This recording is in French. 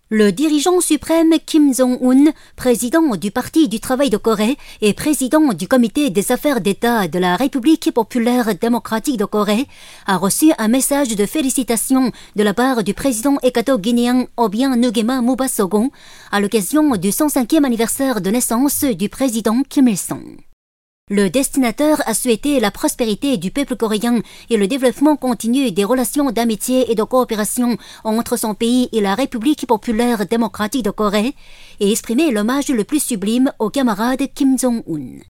Le dirigeant suprême Kim Jong-un, président du Parti du travail de Corée et président du comité des affaires d'État de la République populaire démocratique de Corée, a reçu un message de félicitations de la part du président équato-guinéen Obiang Nguema Muba Sogon à l'occasion du 105e anniversaire de naissance du président Kim Il-sung. Le destinataire a souhaité la prospérité du peuple coréen et le développement continu des relations d'amitié et de coopération entre son pays et la République populaire démocratique de Corée et exprimé l'hommage le plus sublime au camarade Kim Jong-un.